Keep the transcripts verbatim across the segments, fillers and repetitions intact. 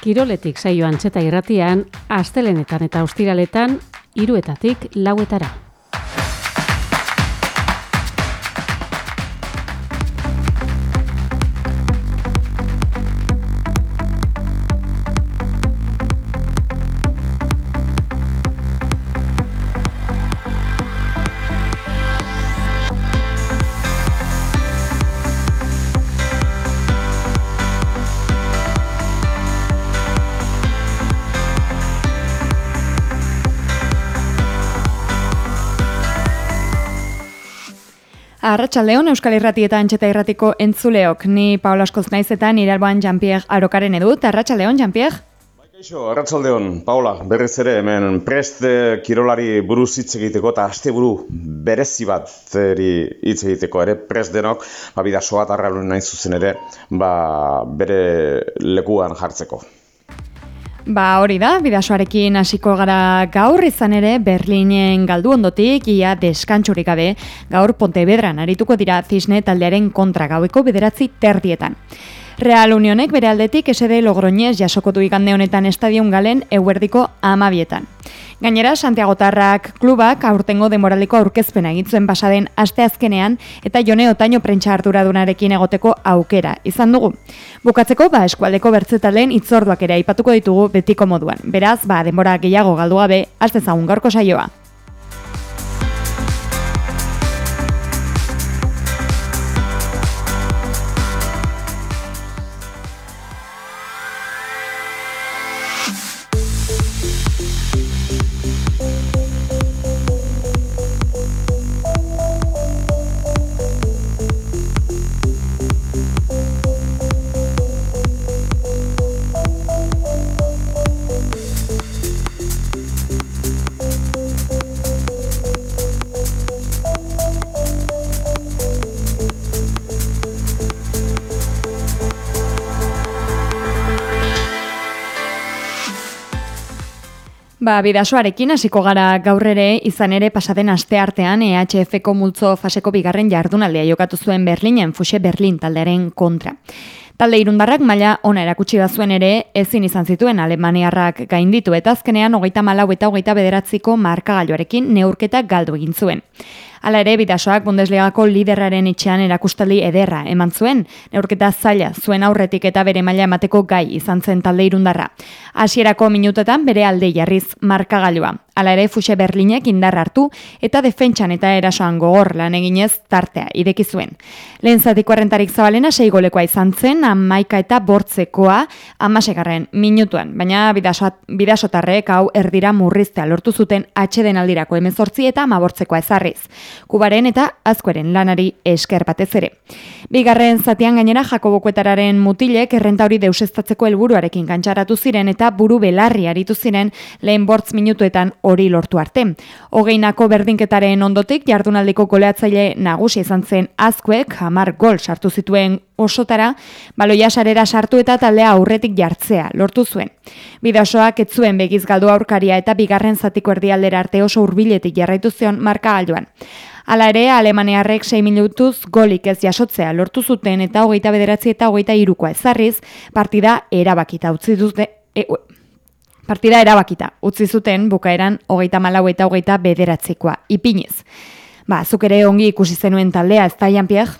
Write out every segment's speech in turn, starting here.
Kiroletik saio Antxeta irratian, astelenetan eta ostiraletan, hiruetatik lauetara. Arratsaldeon Euskal Irrati eta Antxeta Irratiko entzuleok, ni Paula Askoz naiz eta nire alboan Jean-Pierre Arokaren edut. Arratsaldeon, Jean-Pierre? Kaixo, arratsaldeon, Paula, berriz ere hemen prest kirolari buruz hitz egiteko eta asteburu berezi bat hitz egiteko ere prest denok, ba Bidasoa eta Arraluen nahi zuzen ere, ba bere lekuan jartzeko. Ba hori da, Bidasoarekin hasiko gara gaur, izan ere Berlinen galdu ondotik, ia deskantsurik gabe, gaur Pontevedran arituko dira Cisne taldearen kontra gaueko bederatzi terdietan. Real Unionek bere aldetik S D Logroñez jasoko du igande honetan Estadion Galen eguerdiko hamabietan. Gainera, Santiagotarrak klubak aurtengo denboraldiko aurkezpena egin zuen pasaden asteazkenean eta Jone Otaño prentsa arduradunarekin egoteko aukera izan dugu. Bukatzeko, ba eskualdeko bertzetaleen hitzorduak ere aipatuko ditugu betiko moduan. Beraz, ba denbora gehiago galdu gabe, has dezagun gaurko saioa. Ba, Bidasoarekin hasiko gara gaur ere, izan ere pasaden asteartean E H F-ko multzo faseko bigarren jardunaldia jokatu zuen Berlinen, Fuxe Berlin taldearen kontra. Talde irundarrak maila ona erakutsi bazuen ere, ezin izan zituen alemaniarrak gainditu eta azkenean hogeita hamalau eta hogeita bederatziko markagailuarekin neurketa galdu egin zuen. Hala ere, Bidasoak Bundesligako liderraren etxean erakustaldi ederra eman zuen, neurketa zaila zuen aurretik eta bere maila emateko gai izan zen talde irundarra. Hasierako minutetan bere alde jarriz markagailua. Hala ere, Fuxe Berlinek indar hartu eta defentsan eta erasoan gogor lan eginez tartea ideki zuen. Lehen zatiko errentarik zabalena sei golekoa izan zen, hamaika eta bortzekoa hamasegarren minutuan, baina bidasotarrek hau erdira murriztea lortu zuten atxeden aldirako hemezortzi eta hamabortzekoa ezarriz. Kubaren eta Azkoeren lanari esker batez ere. Bigarren zatian gainera Jakobo Kuetararen mutilek errenta hori deuseztatzeko helburuarekin kantxaratu ziren eta buru belarri aritu ziren lehen bortz minutuetan hori lortu arte. Hogeinako berdinketaren ondotik jardunaldiko goleatzaile nagusi izan zen Azkoek hamar gol sartu zituen osotara, baloia sarera sartu eta taldea aurretik jartzea lortu zuen. Bidasoak ez zuen begiz galdu aurkaria eta bigarren zatiko erdialdera arte oso hurbiletik jarraitu zion markagailuan. Hala ere, alemaniarrek sei minutuz golik ez jasotzea lortu zuten eta hogeita bederatzi eta hogeita hirukoa ezarriz, partida erabakita utzi dute... E, partida erabakita utzi zuten bukaeran hogeita hamalau eta hogeita bederatzikoa ipiniz. Ba, zuk ere ongi ikusi zenuen taldea, ez da, Jean-Pierre?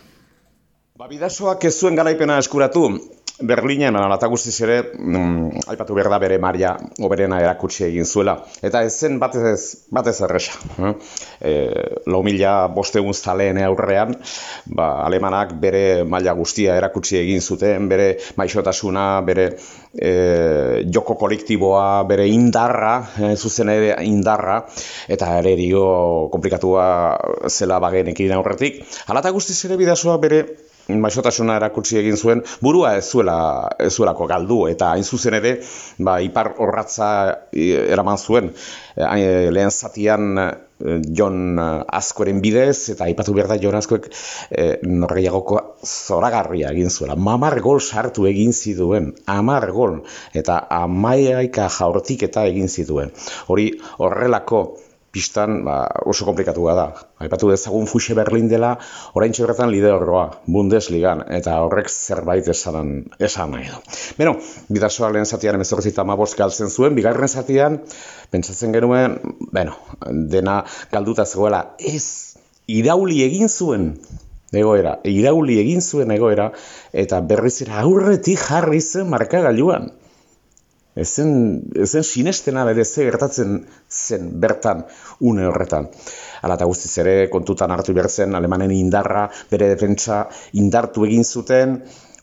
Ba, Bidasoak ez zuen garaipena eskuratu, Berlinen, eta guztiz ere, mm, aipatu behar da bere maila oberena erakutsi egin zuela. Eta ez zen batez, batez erresa. Eh? E, lau mila bostegun zaleen aurrean, ba, alemanak bere maila guztia erakutsi egin zuten, bere maixotasuna, bere e, joko kolektiboa, bere indarra, e, zuzen ere indarra, eta ere dio komplikatua zela bagenekin aurretik. Hala eta guztiz ere Bidasoa bere maixotasuna erakutsi egin zuen, burua ez zuela ez zuelako galdu eta hain zuzen ere ba, ipar orratza eraman zuen e, lehen zatian Jon Azkoren bidez eta aipatu behar da Jon Azkoek e, norgehiagoko zoragarria egin zuela. Hamar gol sartu egin zituen, hamar gol eta hamaika jaurtik eta egin zituen. Hori horrelako pistan ba, oso komplikatua da. Aipatu dezagun Fuxe Berlin dela, oraintxe bertan lidergoa, Bundesligan, eta horrek zerbait esan, esan nahi du. Beno, Bidasoa lehen zatian hemezortzi eta hamabost galtzen zuen, bigarren zatian, pentsatzen genuen, bueno, dena galduta zegoela, ez, irauli egin zuen egoera, irauli egin zuen egoera, eta berriz ere aurretik jarri zen markagailuan. Ezen, ezen sinestena bere ze gertatzen zen bertan, une horretan. Hala eta guztiz ere kontutan hartu behar zen, alemanen indarra, bere defentsa indartu egin zuten,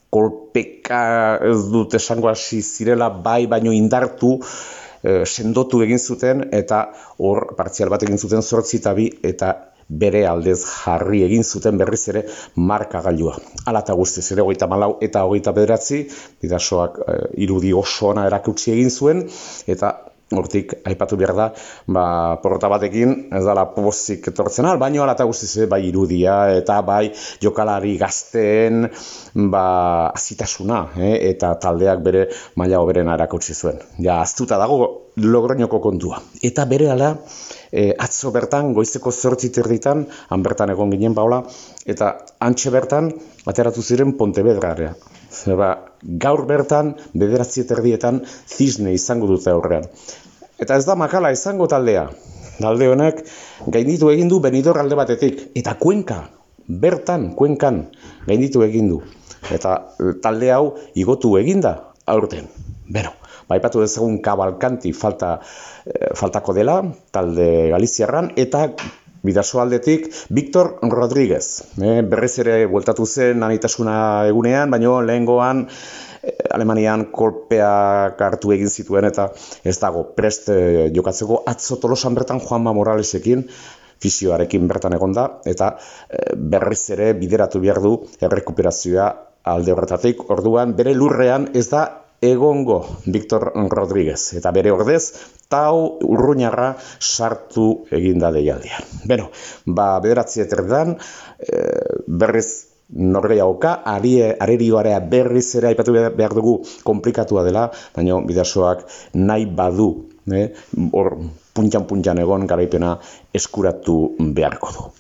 kolpeka ez dut esango hasi zirela, bai baino indartu, eh, sendotu egin zuten, eta hor partzial bat egin zuten zortzi eta bi, eta bere aldez jarri egin zuten berriz ere markagailua. Hala eta guztiz ere hogeita hamalau eta hogeita bederatzi, Bidasoak e, irudi oso ona erakutsi egin zuen, eta hortik aipatu behar da, ba, porrota batekin ez dela pozik etortzen al, baina hala eta guztiz ere bai irudia eta bai jokalari gazteen ba, azitasuna, eh, eta taldeak bere maila hoberena erakutsi zuen. Ja, aztuta dago Logroñoko kontua. Eta berehala, e, atzo bertan, goizeko zortzi terditan, han bertan egon ginen baola, eta antxe bertan, ateratu ziren Pontevedrarea. Zeba, gaur bertan, bederatzi terdietan, Zisne izango dute aurrean. Eta ez da makala izango taldea. Talde honek, gainditu egin du Benidorm alde batetik. Eta Kuenka, bertan, Kuenkan, gainditu egin du. Eta talde hau igotu eginda aurten. Beno. Baipatu dezagun Cavalcanti falta, eh, faltako dela, talde Galiziarran, eta Bidaso aldetik Victor Rodríguez. Eh, berriz ere bueltatu zen anitasuna egunean, baina lehengoan eh, Alemanian kolpeak hartu egin zituen, eta ez dago prest eh, jokatzeko atzo Tolosan bertan Juanma Moralesekin, fisioarekin bertan egonda, eta eh, berriz ere bideratu behar du errekuperazioa alde horretatik. Orduan bere lurrean ez da egongo Victor Rodríguez, eta bere ordez, Tau Urruñarra sartu eginda deialdian. Beno, ba, bederatzi eterdan, e, berriz norgehiagoka, arerioarea berriz ere aipatu behar dugu komplikatua dela, baina Bidasoak nahi badu, eh, hor puntxan-puntxan egon garaipena eskuratu beharko du.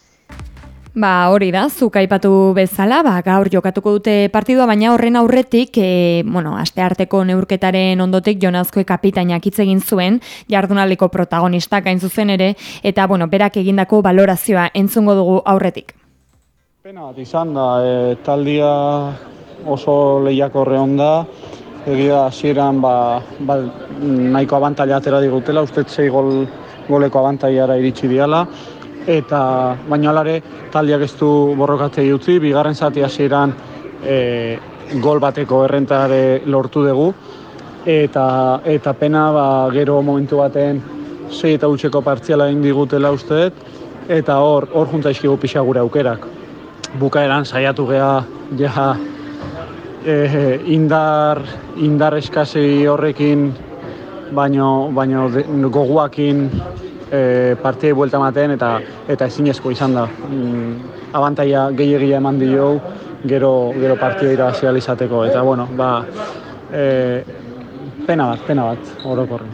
Ba, hori da, zuk aipatu bezala, ba, gaur jokatuko dute partidua, baina horren aurretik, e, bueno, astearteko neurketaren ondotik Jon Azkue kapitainak hitz egin zuen, jardunaldiko protagonistak hain zuzen ere, eta, bueno, berak egindako balorazioa entzungo dugu aurretik. Pena bat izan da, e, taldia oso lehiakorre onda, egia hasieran ba, ba, nahiko abantaila atera digutela, uste sei gol, goleko abantailara iritsi diala, eta baina alare taldiak ez du borrokatzei utzi, bigarren zati hasieran e, gol bateko errentare lortu dugu, eta eta pena ba, gero momentu baten sei eta utxeko partziala egin digutela usteet, eta hor hor junta izkigu pixa gure aukerak. Bukaeran saiatu gea ja e, indar indar eskasi horrekin baino baino de, goguakin E, partiai buelta ematen eta eta ezinezko izan da. Mm, abantaila gehiagia eman dio gero gero partida irabazi ahal izateko, eta bueno, ba e, pena bat, pena bat orokorren.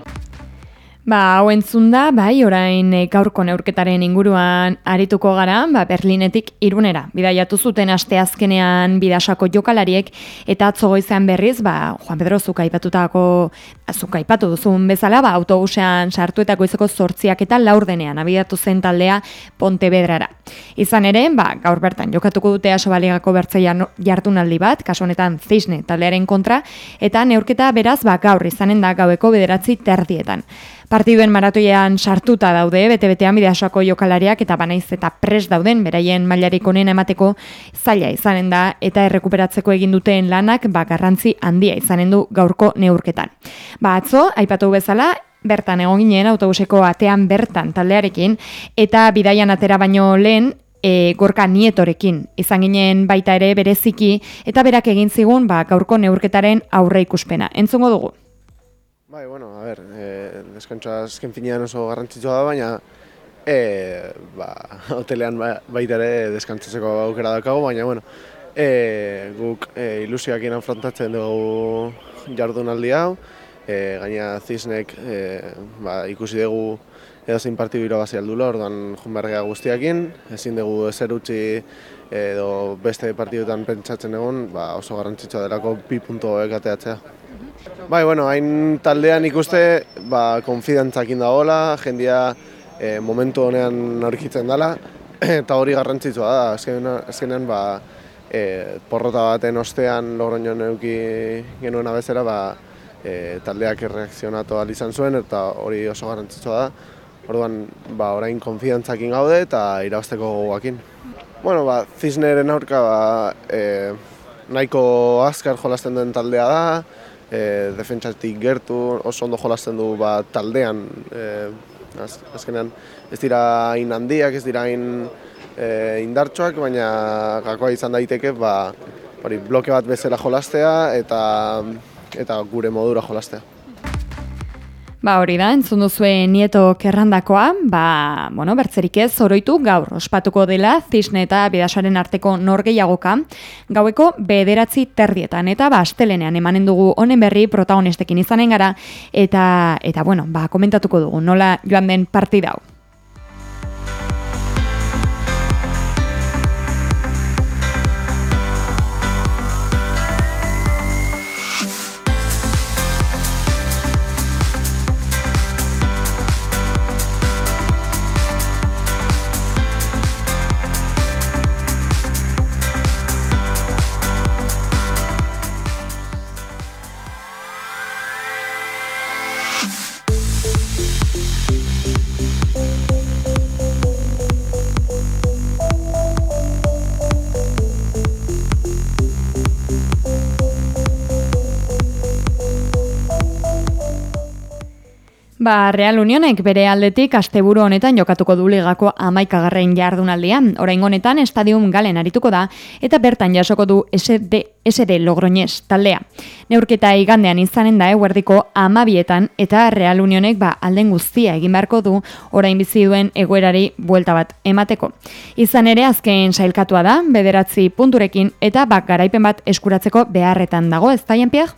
Ba, hau entzun da, bai, orain gaurko neurketaren inguruan arituko gara, ba, Berlinetik Irunera. Bidaiatu zuten asteazkenean Bidasako jokalariek, eta atzo goizean berriz, ba, Juan Pedro zuk aipatutako, zuk aipatu duzun bezala, ba, autobusean sartu eta goizeko zortziak eta laurdenean abiatu zen taldea Pontevedrara. Izan ere, ba, gaur bertan jokatuko dute Asobaligako bertze jardunaldi bat, kasu honetan Zisne taldearen kontra, eta neurketa beraz, ba, gaur izanen da gaueko bederatzi terdietan. Partiduen maratoian sartuta daude, bete-betean Bidasoako jokalariak eta banaiz eta pres dauden, beraien mailarik onena emateko zaila izanen da, eta errekuperatzeko egin duten lanak ba, garrantzi handia izanen du gaurko neurketan. Ba, atzo, aipatu bezala, bertan egon ginen autobuseko atean bertan taldearekin, eta bidaian atera baino lehen, E, Gorka Nietorekin izan ginen baita ere bereziki, eta berak egin zigun ba, gaurko neurketaren aurre ikuspena. Entzungo dugu. Bai, bueno, a ber, eh, deskantza azken finean oso garrantzitsua da, baina eh, ba, hotelean ba, baita ere deskantzatzeko aukera daukagu, baina bueno, eh, guk eh, ilusioakin afrontatzen dugu jardunaldi hau, eh, gaina Zisnek eh, ba, ikusi dugu edo zein partidu irabazi aldula, orduan junbergea guztiakin, ezin dugu ezer utzi edo beste partiduetan pentsatzen egon, ba, oso garrantzitsua delako bi puntu ekateatzea. Bai, bueno, hain taldean ikuste, ba, konfidantzakin dagoela, jendia e, momentu honean aurkitzen dela, eta hori garrantzitsua da, azkenean, azkenean ba, e, porrota baten ostean Logroñon eduki genuena bezala, ba, e, taldeak erreakzionatu ahal izan zuen, eta hori oso garrantzitsua da. Orduan, ba, orain konfidantzakin gaude eta irabazteko gogoakin. Bueno, ba, Cisneren aurka ba, e, nahiko azkar jolasten duen taldea da, e, defentsatik gertu oso ondo jolasten du ba, taldean, e, az, azkenean ez dira hain handiak, ez dira hain e, indartsuak, baina gakoa izan daiteke ba, hori, bloke bat bezala jolastea eta, eta gure modura jolastea. Ba hori da, entzun duzue Nieto kerrandakoa, ba, bueno, bertzerik ez, oroitu gaur ospatuko dela Cisne eta Bidasoaren arteko norgehiagoka, gaueko bederatzi terdietan, eta ba, astelenean emanen dugu honen berri protagonestekin izanen gara, eta, eta bueno, ba, komentatuko dugu, nola joan den partida hau. Ba, Real Unionek bere aldetik asteburu honetan jokatuko du ligako hamaikagarren jardunaldia. Oraingo honetan Stadium Galen arituko da eta bertan jasoko du S D Logroñés taldea. Neurketa igandean izanen da eguerdiko hamabietan eta Real Unionek ba alden guztia egin beharko du orain bizi duen egoerari buelta bat emateko. Izan ere azken sailkatua da bederatzi punturekin eta bak garaipen bat eskuratzeko beharretan dago, ez da Jean-Pierre?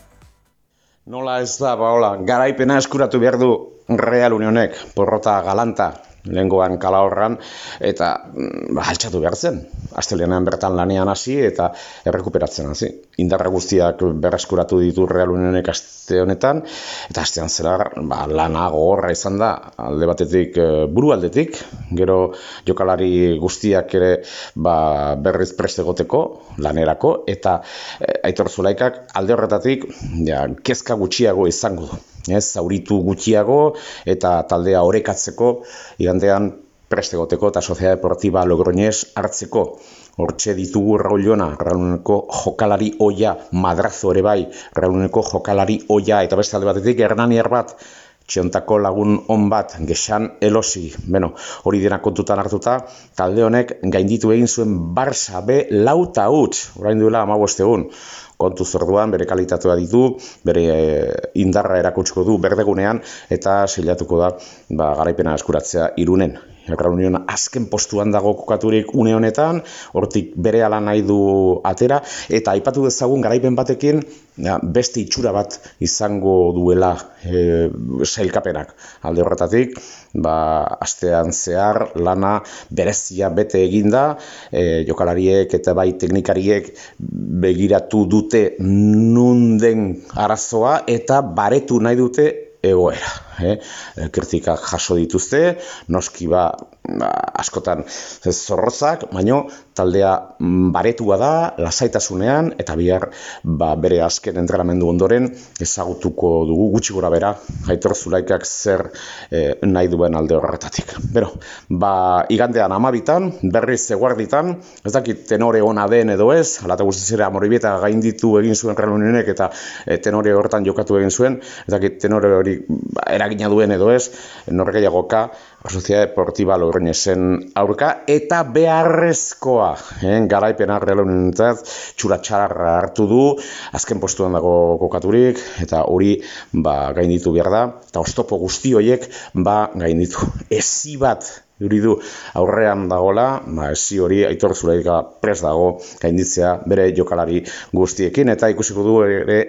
Nola ez da, ba, hola, garaipena eskuratu behar du Real Unionek, porrota galanta, lehengoan Calahorran, eta ba, altxatu behar zen. Astelenean bertan lanean hasi eta errekuperatzen hasi. Indarra guztiak berreskuratu ditu Real Unionek aste honetan, eta astean zela ba, lana gogorra izan da, alde batetik buru aldetik, gero jokalari guztiak ere ba, berriz prest egoteko, lanerako, eta e, Aitor Zulaikak alde horretatik ja, kezka gutxiago izango du. Ez, zauritu gutxiago eta taldea orekatzeko igandean prest egoteko eta Sociedad Deportiva Logroñés hartzeko. Hortxe ditugu Raul Jona, Real Unioneko jokalari oia, madrazo ere bai, Real Unioneko jokalari oia, eta beste alde batetik Hernaniar bat, txiontako lagun on bat, Gexan Elosi. Beno, hori dena kontutan hartuta, talde honek gainditu egin zuen Barça B lauta huts, orain duela hamabost egun. Kontu zorduan, bere kalitatea ditu, bere e, indarra erakutsiko du berdegunean, eta seilatuko da ba, garaipena eskuratzea Irunen. Real Union azken postuan dago kokaturik une honetan, hortik bere ala nahi du atera, eta aipatu dezagun garaipen batekin ja, beste itxura bat izango duela e, sailkapenak. Alde horretatik, ba, astean zehar lana berezia bete eginda, e, jokalariek eta bai teknikariek begiratu dute nun den arazoa eta baretu nahi dute egoera. Eh? Kritikak jaso dituzte, noski ba, ba askotan zorrozak, baino taldea baretua da, lasaitasunean, eta bihar ba, bere azken entrenamendu ondoren ezagutuko dugu gutxi gora bera, Aitor Zulaikak zer eh, nahi duen alde horretatik. Bero, ba, igandean hamabitan, berriz eguarditan, ez dakit tenore ona den edo ez, alata guztizera Amorribieta gainditu egin zuen Real Unionek eta eh, tenore hortan jokatu egin zuen, ez dakit tenore hori ba, eragina duen edo ez, norgehiagoka Sociedad Deportiva Logroñésen aurka, eta beharrezkoa, eh, garaipena Real Unionentzat txuratxarra hartu du, azken postuan dago kokaturik, eta hori ba, gainditu behar da, eta oztopo guzti horiek ba, gainditu. Ezi bat Hori du aurrean dagola, ba, ezi hori Aitor Zulaika prest dago gainditzea bere jokalari guztiekin, eta ikusiko du ere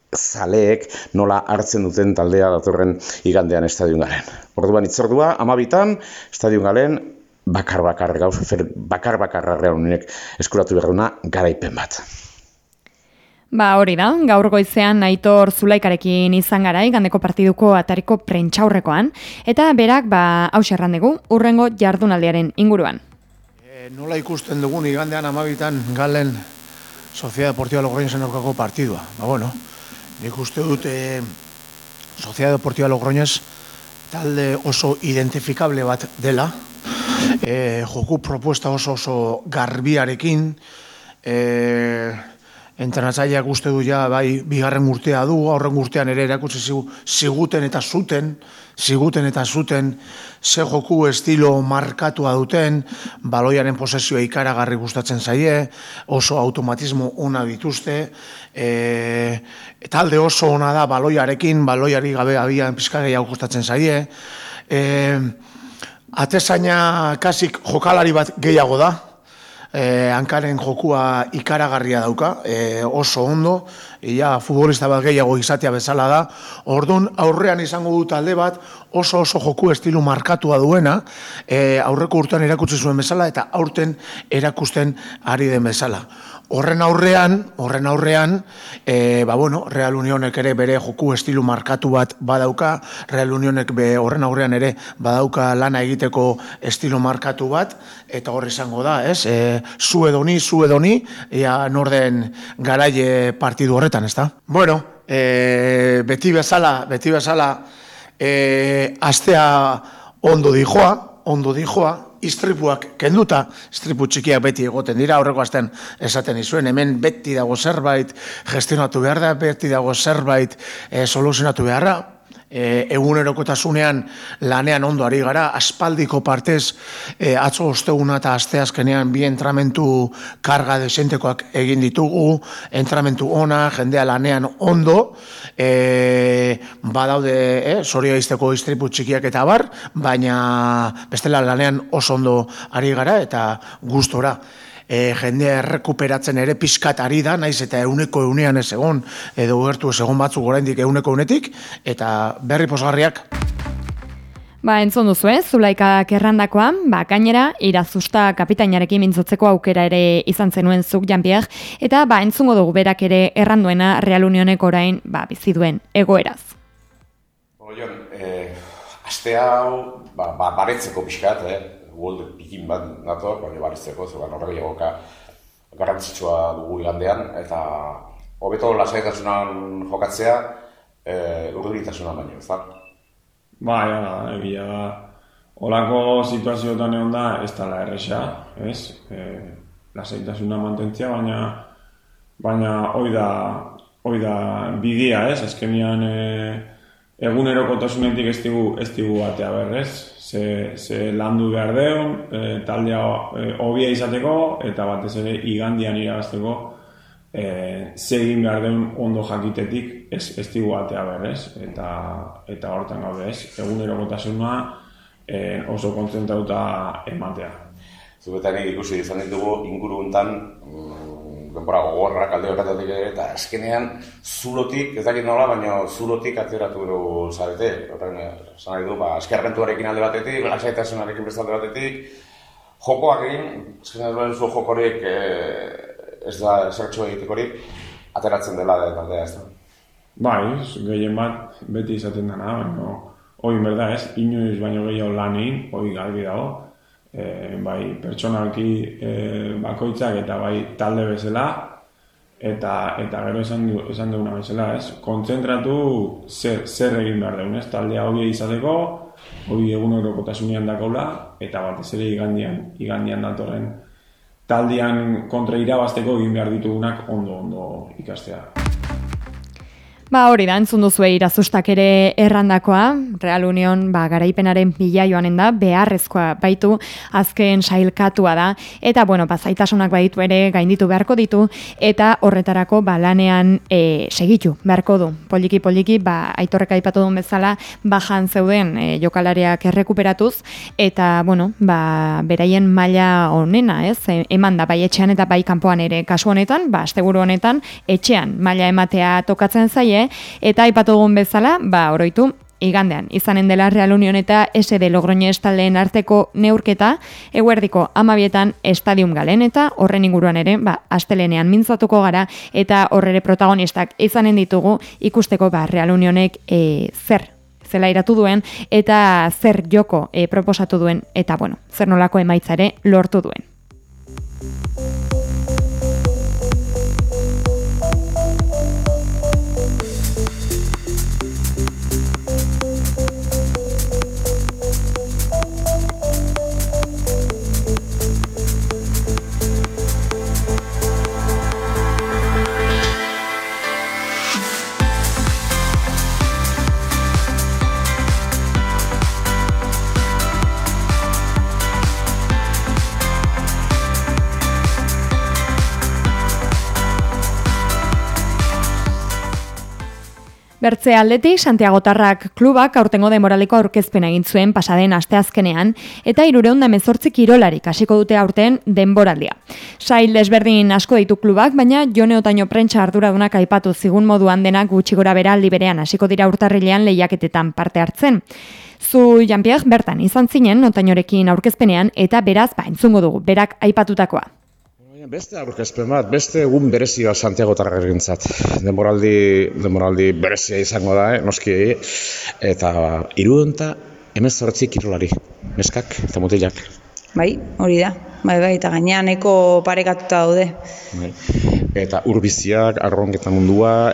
zaleek nola hartzen duten taldea datorren igandean Estadion Galen. Orduan itzordua, amabitan, Estadion Galen, bakar-bakar, gauz, bakar-bakarra Real Unionek eskuratu behar duna garaipen bat. Ba hori da, gaur goizean Aitor Zulaikarekin izan gara igandeko partiduko atariko prentxaurrekoan, eta berak ba hau errandegu urrengo jardunaldiaren inguruan. E, nola ikusten dugun igandean amabitan Galen Sociedad Deportiva Logroñesen aurkako partidua. Ba bueno, nik uste dut e, Sociedad Deportiva Logroñez talde oso identifikable bat dela, e, joku propuesta oso oso garbiarekin, e, entrenatzaileak uste du ja bai bigarren urtea du, aurren urtean ere erakutsi ziguten eta zuten, ziguten eta zuten ze joku estilo markatua duten, baloiaren posesioa ikaragarri gustatzen zaie, oso automatismo ona dituzte, e, talde oso ona da baloiarekin, baloiari gabe abian pizka gehiago gustatzen zaie, e, atezaina kasik jokalari bat gehiago da, Eh, hankaren jokua ikaragarria dauka, eh, oso ondo, ia futbolista bat gehiago izatea bezala da, orduan aurrean izango du talde bat oso oso joku estilu markatua duena, eh, aurreko urtean erakutsi zuen bezala eta aurten erakusten ari den bezala. Horren aurrean, horren aurrean, e, ba bueno, Real Unionek ere bere joku estilu markatu bat badauka, Real Unionek be horren aurrean ere badauka lana egiteko estilo markatu bat, eta hor izango da, ez? E, zu edoni, zu edoni, ea norden garaie partidu horretan, ez da? Bueno, e, beti bezala, beti bezala, e, astea ondo dijoa, ondo dijoa, istripuak kenduta, istripu txikiak beti egoten dira, aurreko astean esaten izuen, hemen beti dago zerbait gestionatu behar da, beti dago zerbait e, soluzionatu beharra, e, egunerokotasunean lanean ondo ari gara, aspaldiko partez e, atzo osteguna eta asteazkenean bi entramentu karga desentekoak egin ditugu, entramentu ona, jendea lanean ondo, e, badaude e, zorio izteko istripu txikiak eta bar, baina bestela lanean oso ondo ari gara eta gustora. E, jendea errekuperatzen ere pizkat ari da, naiz eta euneko eunean ez egon, edo gertu ez egon batzuk oraindik euneko eunetik, eta berri posgarriak. Ba, entzun duzu, eh? Zulaikak errandakoa, ba, gainera, Irazusta kapitainarekin mintzotzeko aukera ere izan zenuen zuk, Jean-Pierre, eta ba, entzungo dugu berak ere erranduena Real Unionek orain ba, bizi duen egoeraz. Oion, eh, aste hau, ba, ba, baretzeko pixkat, eh? World pikin bat nator, baina baretzeko, zegoen horrega egoka garrantzitsua dugu igandean, eta hobeto lasaitasunan jokatzea, eh, urduritasuna baino, ez da? Ba, ja, egia da, holako situazioetan egon da, ez dela erresa, ez? E, lasaitasuna mantentzia, baina baina hoi da, hoi da bidia, ez? Azkenean e, egunerokotasunetik ez digu, ez digu batea berrez, ze, ze landu behar deun, e, taldea hobia izateko, eta batez ere igandian irabazteko, E, zegin behar den ondo jakitetik ez, ez digu batea berrez, eta, eta hortan gaude ez, egunerokotasuna e, oso kontzentrauta ematea. Zubetan ikusi izan ditugu inguru hontan mm, denbora gogorrak alde horretatik ere, eta azkenean zulotik, ez dakit nola, baina zulotik atzeratu dugu zarete. Horren, esan nahi du, ba, eskerrentuarekin alde batetik, lasaitasunarekin beste alde batetik, jokoak egin, azkenean duen zu jokorik e, ez da zertxo egitekorik, ateratzen dela da taldea, ez da? Bai, gehien bat beti izaten dena, baina hori berda ez, inoiz baino gehiago lan egin, hori garbi dago, e, bai pertsonalki e, bakoitzak eta bai talde bezala, eta eta gero esan, du, esan duguna bezala, ez? Kontzentratu zer, zer egin behar deun, ez? Taldea hori izateko, hori egunerokotasunean dakaula, eta batez ere igandian, igandian datorren taldean kontra irabazteko egin behar ditugunak ondo-ondo ikastea. Ba hori da, entzun duzue Irazustak ere errandakoa, Real Union ba, garaipenaren bila joanen da, beharrezkoa baitu, azken sailkatua da, eta bueno, ba, zaitasunak baditu ere gainditu beharko ditu, eta horretarako ba, lanean e, segitu beharko du. Poliki-poliki, ba, Aitorrek aipatu duen bezala, bajan zeuden e, jokalariak errekuperatuz, eta bueno, ba, beraien maila onena, ez? E, eman da, bai etxean eta bai kanpoan ere, kasu honetan, ba, asteguru honetan, etxean maila ematea tokatzen zaie, die, eta aipatu dugun bezala, ba, oroitu, igandean, izanen dela Real Union eta S D Logroñez taldeen arteko neurketa, eguerdiko amabietan Estadium Galen, eta horren inguruan ere, ba, astelenean mintzatuko gara, eta horrere protagonistak izanen ditugu ikusteko ba, Real Unionek e, zer zela iratu duen, eta zer joko e, proposatu duen, eta bueno, zer nolako emaitza ere lortu duen. Bertze aldetik, Santiagotarrak klubak aurtengo denboraldiko aurkezpena egin zuen pasaden asteazkenean, eta hirurehun eta hemezortzi kirolarik hasiko dute aurten denboraldia. Sail desberdin asko ditu klubak, baina Jone Otaño prentsa arduradunak aipatu zigun moduan denak gutxi gora bera aldi berean hasiko dira urtarrilean lehiaketetan parte hartzen. Zu, Jean-Pierre, bertan izan zinen Otañorekin aurkezpenean, eta beraz, ba, entzungo dugu, berak aipatutakoa. Beste aurkezpen bat, beste egun berezia Santiagotarrarentzat. Denboraldi, denboraldi berezia izango da, eh, noski, eta hirurehun eta hemezortzi kirolari, neskak eta mutilak. Bai, hori da. Bai, bai, eta gainean eko parekatuta daude. Bai. Eta urbiziak, arronketa mundua,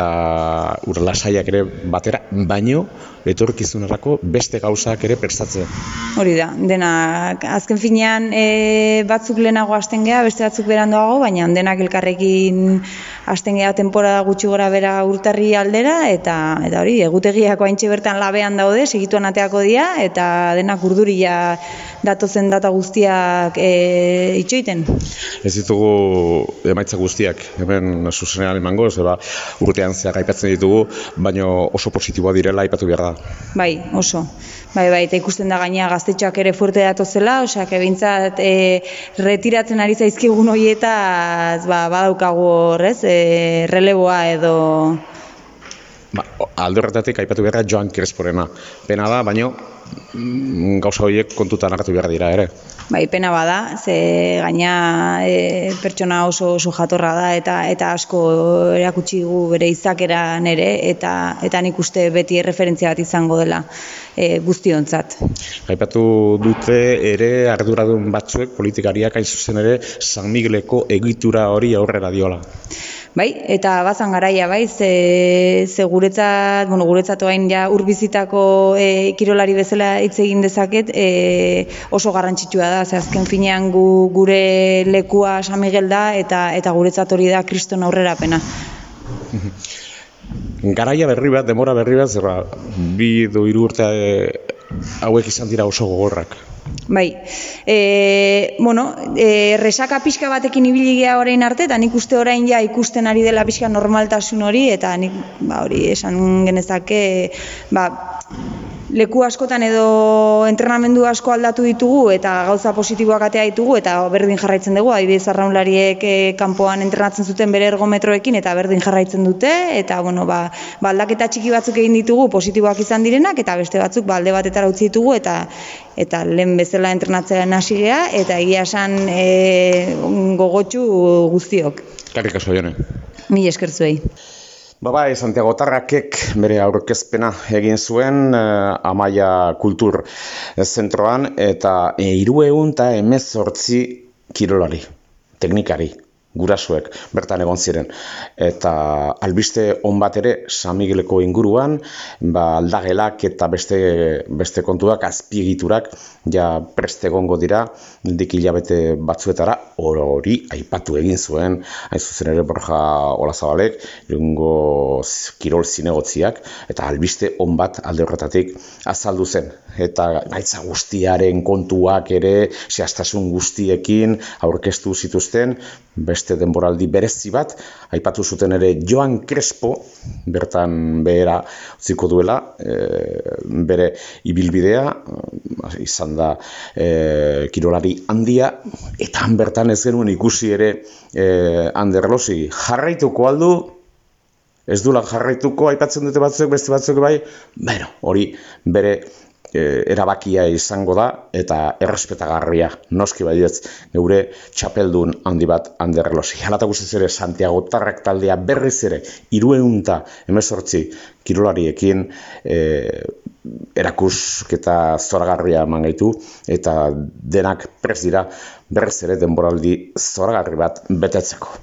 eta ur lasaiak ere batera, baino etorkizunerako beste gauzak ere prestatzen. Hori da, denak azken finean e, batzuk lehenago hasten gea, beste batzuk beranduago, baina denak elkarrekin hasten gea temporada gutxi gora bera urtarri aldera, eta eta hori, egutegiako haintxe bertan labean daude, segituan ateako dira, eta denak urduria datozen data guztiak e, itxoiten. Ez ditugu emaitza guztiak, hemen zuzenean emango, zeba urtean zehar aipatzen ditugu, baina oso positiboa direla aipatu behar da. Bai, oso. Bai, bai, eta ikusten da gaina gaztetxoak ere fuerte datozela, osea, kebintzat e, retiratzen ari zaizkigun horietaz, ba, badaukagu horrez, e, releboa edo... Ba, alde horretatik aipatu behar da Joan Cresporena. Pena da, baina gauza horiek kontutan hartu behar dira ere. Bai, pena bada, ze gaina e, pertsona oso oso jatorra da eta eta asko erakutsi gu bere izakeran ere eta eta nik uste beti erreferentzia bat izango dela e, guztiontzat. Aipatu dute ere arduradun batzuek politikariak hain zuzen ere San Migueleko egitura hori aurrera diola. Bai, eta bazan garaia, bai, ze, ze guretzat, bueno, guretzat oain ja urbizitako e, kirolari bezala hitz egin dezaket, e, oso garrantzitsua da, ze azken finean gu, gure lekua San Miguel da, eta eta guretzat hori da kriston aurrerapena. Garaia berri bat, demora berri bat, zerra, bi edo hiru urte e, hauek izan dira oso gogorrak. Bai, e, bueno, e, resaka pixka batekin ibili gea orain arte, eta nik uste orain ja ikusten ari dela pixka normaltasun hori, eta nik ba, hori esan genezake, ba, leku askotan edo entrenamendu asko aldatu ditugu eta gauza positiboak atea ditugu eta berdin jarraitzen dugu, adibidez arraunlariek e, kanpoan entrenatzen zuten bere ergometroekin eta berdin jarraitzen dute, eta bueno, ba, ba aldaketa txiki batzuk egin ditugu positiboak izan direnak, eta beste batzuk ba, alde batetara utzi ditugu, eta eta lehen bezala entrenatzean hasi gea, eta egia esan e, gogotsu guztiok. Karrik asko, Jone. Mila esker zuei. Ba bai, Santiagotarrakek bere aurkezpena egin zuen eh, Amaia Kultur Zentroan, eta hirurehun eta hemezortzi kirolari, teknikari, gurasuek bertan egon ziren. Eta albiste on bat ere San Migueleko inguruan, ba, aldagelak eta beste, beste kontuak, azpiegiturak ja preste egongo dira, dik hilabete batzuetara, hori aipatu egin zuen, hain zuzen ere Borja Olazabalek, irungo kirol zinegotziak, eta albiste on bat alde horretatik azaldu zen. Eta gaitza guztiaren kontuak ere, zehaztasun guztiekin aurkeztu zituzten, beste denboraldi berezi bat, aipatu zuten ere Joan Crespo, bertan behera utziko duela, e, bere ibilbidea, izan da e, kirolari handia, eta han bertan ez genuen ikusi ere e, Ander Losi jarraituko aldu, ez du lan jarraituko, aipatzen dute batzuk, beste batzuk bai, bueno, hori bere erabakia izango da eta errespetagarria, noski baietz, geure txapeldun handi bat Ander Elosi. Hala eta guztiz ere Santiago Tarrak taldea berriz ere hiruehun hemezortzi kirolariekin e, erakusketa zoragarria eman gaitu eta denak prest dira berriz ere denboraldi zoragarri bat betetzeko.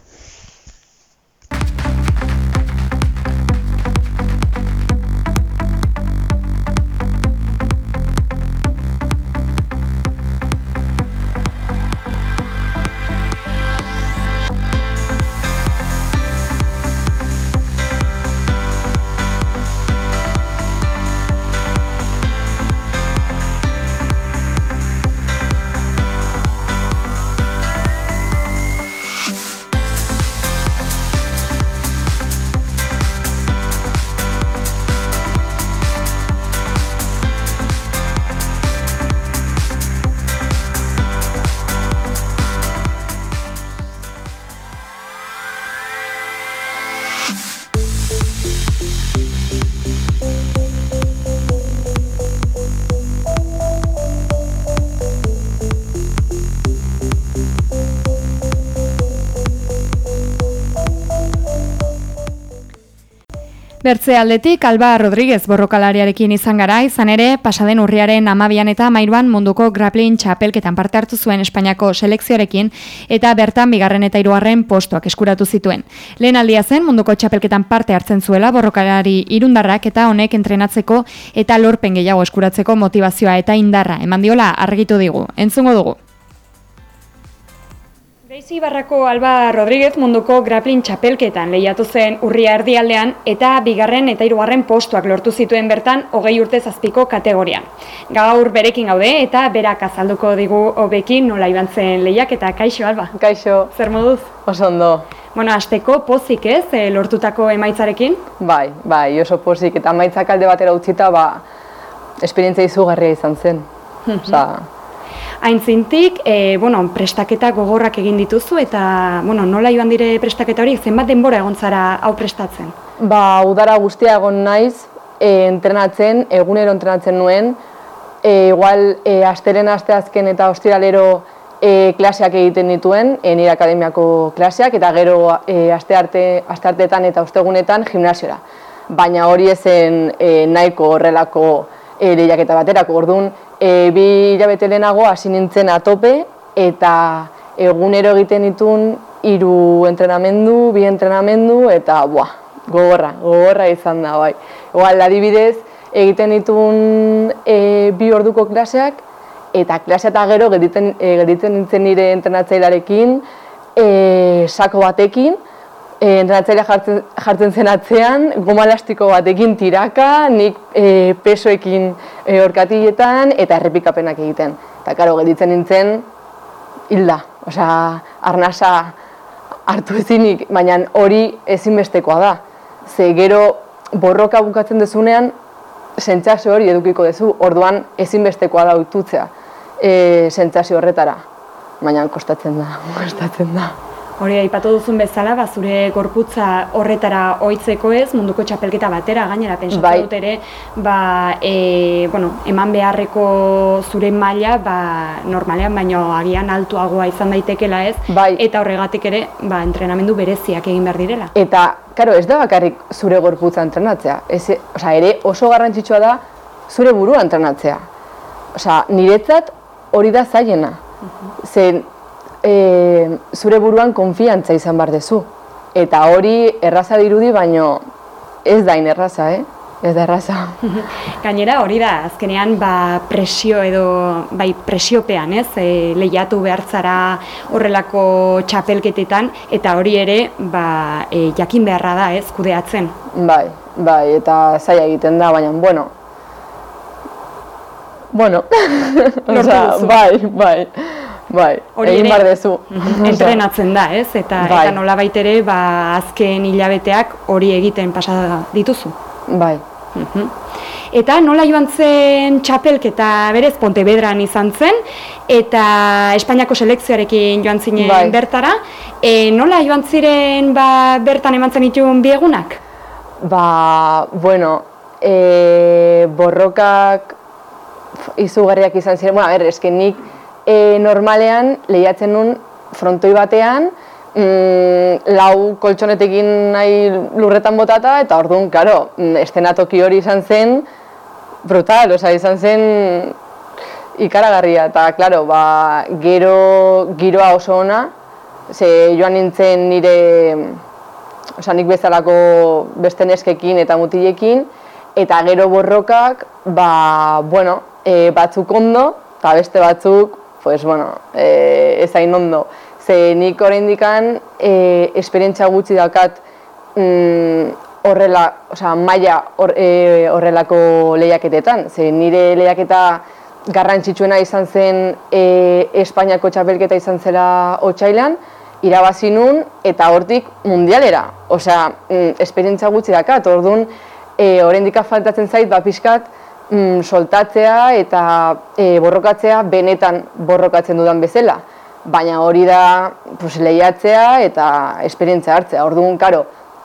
Bertze aldetik, Alba Rodríguez borrokalariarekin izan gara, izan ere, pasaden urriaren hamabian eta hamairuan munduko grappling txapelketan parte hartu zuen Espainiako selekzioarekin eta bertan bigarren eta hirugarren postuak eskuratu zituen. Lehen aldia zen munduko txapelketan parte hartzen zuela borrokalari irundarrak eta honek entrenatzeko eta lorpen gehiago eskuratzeko motivazioa eta indarra eman diola argitu digu. Entzungo dugu. Gaizi Barrako Alba Rodríguez munduko grappling txapelketan lehiatu zen urria erdialdean eta bigarren eta hirugarren postuak lortu zituen bertan hogei urte zazpiko kategorian. Gaur berekin gaude eta berak azalduko digu hobekin nola iban zen lehiak eta kaixo Alba. Kaixo. Zer moduz? Oso ondo. Bueno, hasteko pozik ez, e, lortutako emaitzarekin? Bai, bai, oso pozik eta emaitzak alde batera utzita, ba, esperientzia izugarria izan zen. Osa, Aintzintik, e, bueno, prestaketa gogorrak egin dituzu eta bueno, nola joan dire prestaketa horiek, zenbat denbora egon zara hau prestatzen? Ba, udara guztia egon naiz, e, entrenatzen, egunero entrenatzen nuen, e, igual e, asteren asteazken eta ostiralero e, klaseak egiten dituen, e, nire akademiako klaseak, eta gero e, astearte, astearteetan eta ostegunetan gimnasiora. Baina hori ezen e, nahiko horrelako e, lehiaketa baterako, orduan, E, bi hilabete lehenago hasi nintzen atope eta egunero egiten ditun hiru entrenamendu, bi entrenamendu eta buah, gogorra, gogorra izan da bai. Igual adibidez egiten ditun e, bi orduko klaseak eta klasea eta gero gelditzen e, gelditzen nintzen nire entrenatzailearekin e, sako batekin. E, entrenatzailea jartzen, jartzen zen atzean, goma elastiko batekin tiraka, nik e, pesoekin e, orkatiletan eta errepikapenak egiten. Eta karo, gelditzen nintzen hilda, osea, arnasa hartu ezinik, baina hori ezinbestekoa da. Ze gero borroka bukatzen dezunean, sentsazio hori edukiko dezu, orduan ezinbestekoa da oitutzea e, sentsazio horretara. Baina kostatzen da, kostatzen da. Hori aipatu duzun bezala, ba, zure gorputza horretara ohitzeko ez, munduko txapelketa batera gainera pentsatzen bai. Dut ere, ba, e, bueno, eman beharreko zure maila ba, normalean, baino agian altuagoa izan daitekela ez, bai. Eta horregatik ere ba, entrenamendu bereziak egin behar direla. Eta, karo, ez da bakarrik zure gorputza entrenatzea, ez, osea, ere oso garrantzitsua da zure burua entrenatzea. Osea, niretzat hori da zailena, uh-huh. Zen, E, zure buruan konfiantza izan behar dezu. Eta hori erraza dirudi, baino ez da erraza, eh? Ez da erraza. Gainera hori da, azkenean ba, presio edo, bai presiopean, ez? E, lehiatu behar zara horrelako txapelketetan, eta hori ere ba, e, jakin beharra da, ez? Kudeatzen. Bai, bai, eta zaila egiten da, baina, bueno. Bueno, Osa, bai, bai. Bai, egin behar dezu. Entrenatzen da, ez? Eta, bai. Eta nola baitere, ba, azken hilabeteak hori egiten pasada dituzu. Bai. Uh-huh. Eta nola joan zen txapelketa berez Pontevedran izan zen, eta Espainiako selekzioarekin joan zinen bai. Bertara. E, nola joan ziren ba, bertan eman zen dituen biegunak? Ba, bueno, e, borrokak izugarriak izan ziren, bueno, a ber, eske nik e, normalean lehiatzen nun frontoi batean, mm, lau koltsonetekin nahi lurretan botata, eta orduan, karo, estenatoki hori izan zen brutal, oza, izan zen ikaragarria, eta, klaro, ba, gero, giroa oso ona, ze joan nintzen nire, oza, nik bezalako beste neskekin eta mutilekin, eta gero borrokak, ba, bueno, e, batzuk ondo, eta beste batzuk, pues, bueno, e, ez hain ondo. Ze nik oraindikan e, esperientzia gutxi daukat mm, horrela, oza, maila hor, e, horrelako lehiaketetan. Ze nire lehiaketa garrantzitsuena izan zen e, Espainiako txapelketa izan zela otsailean, irabazi nun eta hortik mundialera. Osea, mm, esperientzia gutxi daukat, orduan e, oraindika faltatzen zait, ba, pixkat, mm, soltatzea eta e, borrokatzea benetan borrokatzen dudan bezala. Baina hori da pues, lehiatzea eta esperientzia hartzea. Orduan, karo,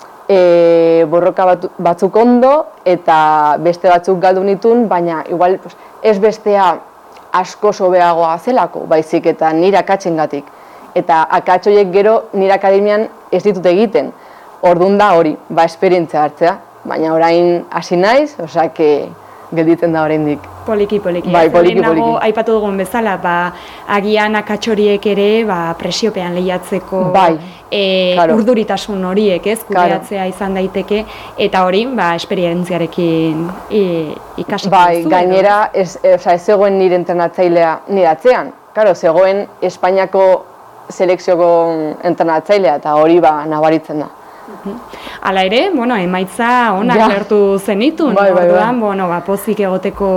e, borroka batu, batzuk ondo eta beste batzuk galdu nitun, baina igual pues, ez bestea asko sobeagoa zelako, baizik eta nire akatsengatik. Eta akatsoiek gero nire akademian ez ditut egiten. Orduan da hori, ba esperientzia hartzea. Baina orain hasi naiz, osea que gelditzen da oraindik. Poliki, poliki. Bai, poliki, poliki. Lehenago aipatu dugun bezala, ba, agian akatsoriek ere ba, presiopean lehiatzeko bai, e, claro. urduritasun horiek, ez, kudeatzea claro. izan daiteke, eta hori, ba, esperientziarekin e, ikasiko bai, duzu. Gainera, ez, ez, ez zegoen nire entrenatzailea nire atzean. Claro, zegoen Espainiako selekzioko entrenatzailea, eta hori ba, nabaritzen da. Hala ere, bueno, emaitza onak ja. lertu zenitun, bai, bai, orduan, bai. bueno, ba, pozik egoteko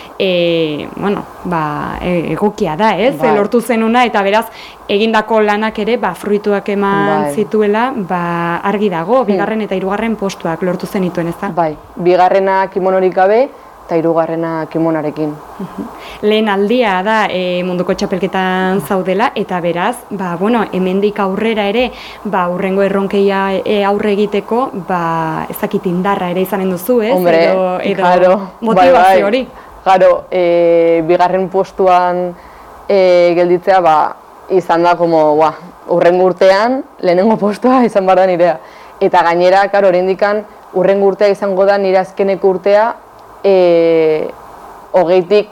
e, bueno, ba, egokia da, ez? Bai. Lortu zenuna, eta beraz, egindako lanak ere, ba, fruituak eman bai. zituela, ba, argi dago, bigarren eta hirugarren postuak lortu zenituen, ez da? Bai, bigarrena kimonorik gabe, eta hirugarrena kimonarekin. Lehen aldia da e, munduko txapelketan zaudela, eta beraz, ba, bueno, hemendik aurrera ere, ba, urrengo erronkeia e, aurre egiteko, ba, ezakit indarra ere izanen duzu, ez? Hombre, edo, edo jaro, motivazio bai, bai. hori. Jaro, e, bigarren postuan e, gelditzea, ba, izan da, como, ba, urrengo urtean, lehenengo postua izan behar da nirea. Eta gainera, karo, oraindikan urrengo urtea izango da nire azkeneko urtea, E, hogeitik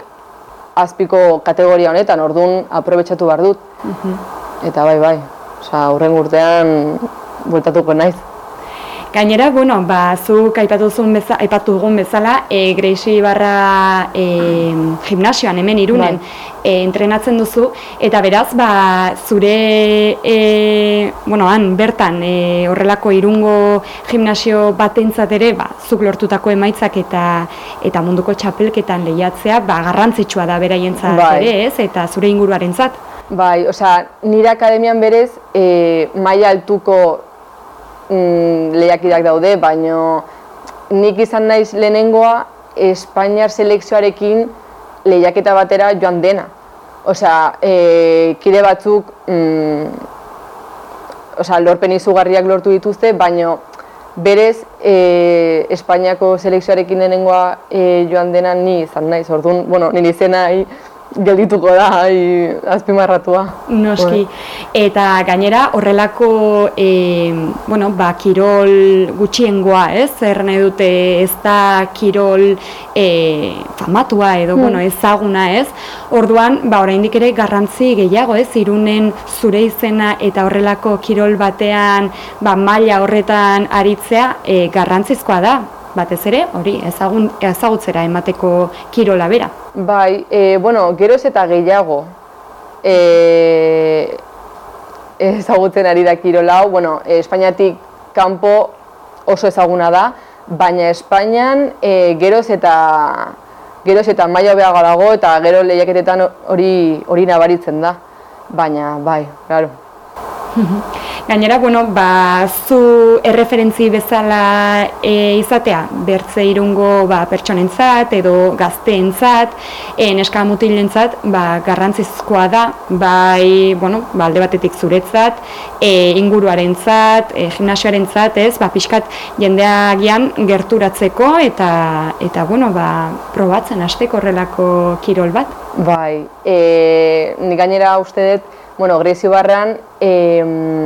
azpiko kategoria honetan, orduan aprobetxatu behar dut. Uh-huh. Eta bai, bai, osea, urrengo urtean bueltatuko naiz. Gainera, bueno, ba, zuk aipatu dugun bezala, e, Greixi barra e, gimnasioan hemen Irunen e, entrenatzen duzu, eta beraz, ba, zure, e, bueno, han, bertan, e, horrelako Irungo gimnasio batentzat ere, ba, zuk lortutako emaitzak eta eta munduko txapelketan lehiatzea, ba, garrantzitsua da beraientzat bai. ere, ez, eta zure inguruarentzat. Bai, osea, nire akademian berez, e, maila altuko Mm, lehiakideak daude, baina nik izan naiz lehenengoa Espainiar selekzioarekin lehiaketa batera joan dena. Osea, e, kide batzuk mm, osea, lorpen izugarriak lortu dituzte, baina berez e, Espainiako selekzioarekin lehenengoa e, joan dena ni izan naiz. Orduan, bueno, nire izena geldituko da, hai, azpimarratua. Noski. Eta gainera horrelako e, bueno, ba, kirol gutxiengoa, ez? Zer nahi dute ez da kirol e, famatua edo hmm. bueno, ezaguna, ez? Orduan, ba, oraindik ere garrantzi gehiago, ez? Irunen zure izena eta horrelako kirol batean ba, maila horretan aritzea e, garrantzizkoa da. Batez ere, hori, ezagun, ezagutzera emateko kirola bera. Bai, e, bueno, geroz eta gehiago e, ezagutzen ari da kirola hau. Bueno, Espainiatik kanpo oso ezaguna da, baina Espainian e, geroz eta geroz eta maila hobeago dago eta gero lehiaketetan hori hori nabaritzen da. Baina, bai, claro. Gainera, bueno, ba, zu erreferentzi bezala e, izatea, bertze irungo ba, pertsonentzat edo gazteentzat, e, neska mutilentzat, ba, garrantzizkoa da, bai, bueno, ba, alde batetik zuretzat, e, inguruarentzat, e, gimnasioarentzat, ez, ba, pixkat jendeagian gerturatzeko eta, eta bueno, ba, probatzen hasteko horrelako kirol bat. Bai, e, ni gainera uste dut, bueno, Grezio barran, eh,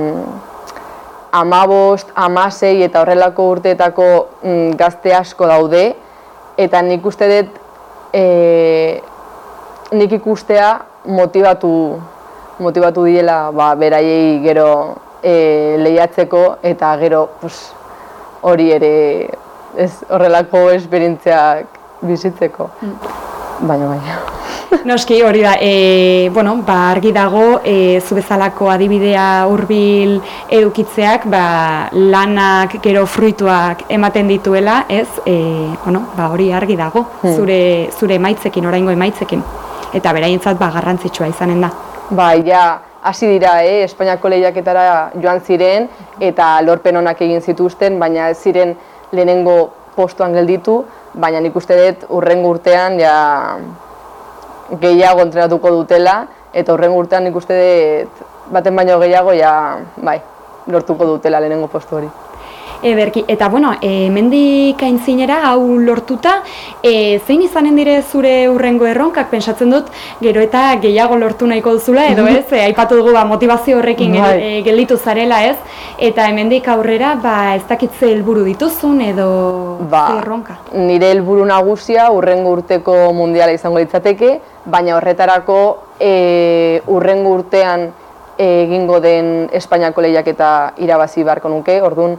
amabost, amasei eta horrelako urteetako mm, gazte asko daude, eta nik uste dut, eh, nik ikustea motivatu, motivatu diela ba, beraiei gero eh, lehiatzeko, eta gero pues, hori ere ez, horrelako esperientziak bizitzeko. Mm. Baina, baina. Noski, hori da, e, bueno, ba, argi dago, e, zu bezalako adibidea hurbil edukitzeak, ba, lanak gero fruituak ematen dituela, ez? E, bueno, ba, hori argi dago, hmm. zure, zure emaitzekin, oraingo emaitzekin. Eta beraientzat ba, garrantzitsua izanen da. Ba, ja, hasi dira, eh, Espainiako lehiaketara joan ziren, eta lorpen onak egin zituzten, baina ez ziren lehenengo postuan gelditu, baina nik uste dut urrengo urtean ja gehiago entrenatuko dutela, eta urrengo urtean nik uste dut baten baino gehiago ja, bai, lortuko dutela lehenengo postu hori. Ederki, eta bueno, e, mendik aintzinera hau lortuta, e, zein izanen dire zure urrengo erronkak, pentsatzen dut, gero eta gehiago lortu nahiko duzula, edo ez, e, aipatu dugu ba, motivazio horrekin gel, e, gelditu zarela ez, eta hemendik aurrera, ba, ez dakitze helburu dituzun, edo ba, erronka? Nire helburu nagusia urrengo urteko mundiala izango litzateke, baina horretarako e, urrengo urtean egingo den Espainiako lehiaketa irabazi beharko nuke, orduan,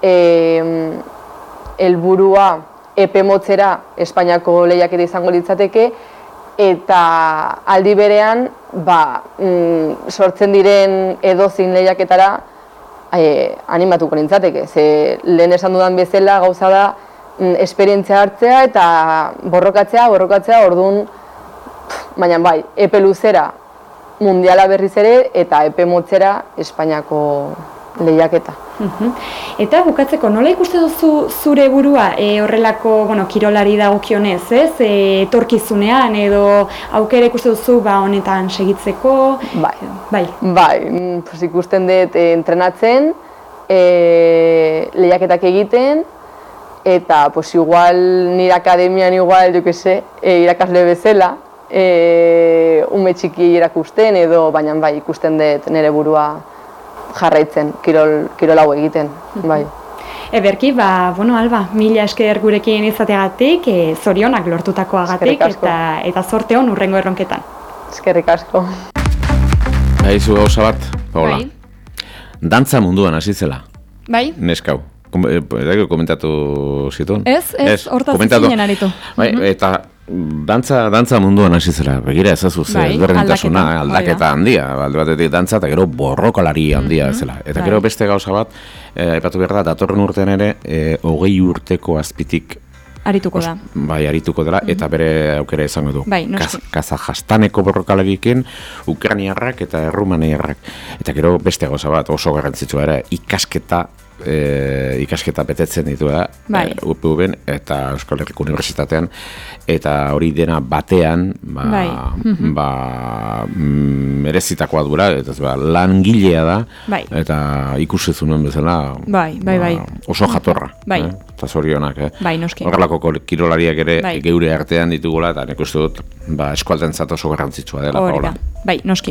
helburua epe motzera Espainiako lehiaketa izango litzateke, eta aldi berean ba, mm, sortzen diren edozein lehiaketara eh, animatuko nintzateke. Ze lehen esan dudan bezala gauza da mm, esperientzia hartzea eta borrokatzea, borrokatzea, orduan, baina bai, epe luzera mundiala berriz ere eta epe motzera Espainiako lehiaketa. Uh-huh. Eta bukatzeko, nola ikuste duzu zure burua e, horrelako bueno, kirolari dagokionez, ez? E, etorkizunean edo aukera ikuste duzu ba, honetan segitzeko? Bai, bai. bai pues, ikusten dut e, entrenatzen, e, lehiaketak egiten, eta pues, igual nire akademian igual, jo que se, e, irakasle bezala, e, ume txiki irakusten edo, baina bai ikusten dut nire burua jarraitzen, kirol, kirol hau egiten, bai. Ederki, ba, bueno, Alba, mila esker gurekin izateagatik, e, zorionak lortutakoagatik, eta, eta zorte hon urrengo erronketan. Eskerrik asko. Aizu gauza bat, Paola. Bai. Dantza munduan hasi zela. Bai. Neskau. Edako komentatu zituen? Ez, ez, hortaz zinen aritu. Bai, eta dantza, dantza munduan hasi zela, begira ezazu ze, bai, ezberdintasuna, aldaketa handia, alde batetik dantza eta gero borrokalari handia mm-hmm. zela. Eta bai. Gero beste gauza bat, aipatu behar da, datorren urtean ere, e, hogei urteko azpitik arituko da. Os, bai, arituko dela, mm-hmm. eta bere aukera izango du. Bai, noski. Kazajastaneko borrokalarikin, Ukraniarrak eta Errumaniarrak. Eta gero beste gauza bat, oso garrantzitsua ere, ikasketa, E, ikasketa betetzen ditu da bai. e, U P U-ben eta Euskal Herriko Unibertsitatean, eta hori dena batean ba, bai. ba, merezitakoa dura, eta ba, langilea da bai. Eta ikusezunen bezala bai, bai, bai. Ba, oso jatorra bai. eh? Eta zorionak eh? bai, noski. Horrelako kirolariak ere bai. Geure artean ditugula, eta nik uste dut ba, eskualdentzat oso garrantzitsua dela. Hori da, bai, noski.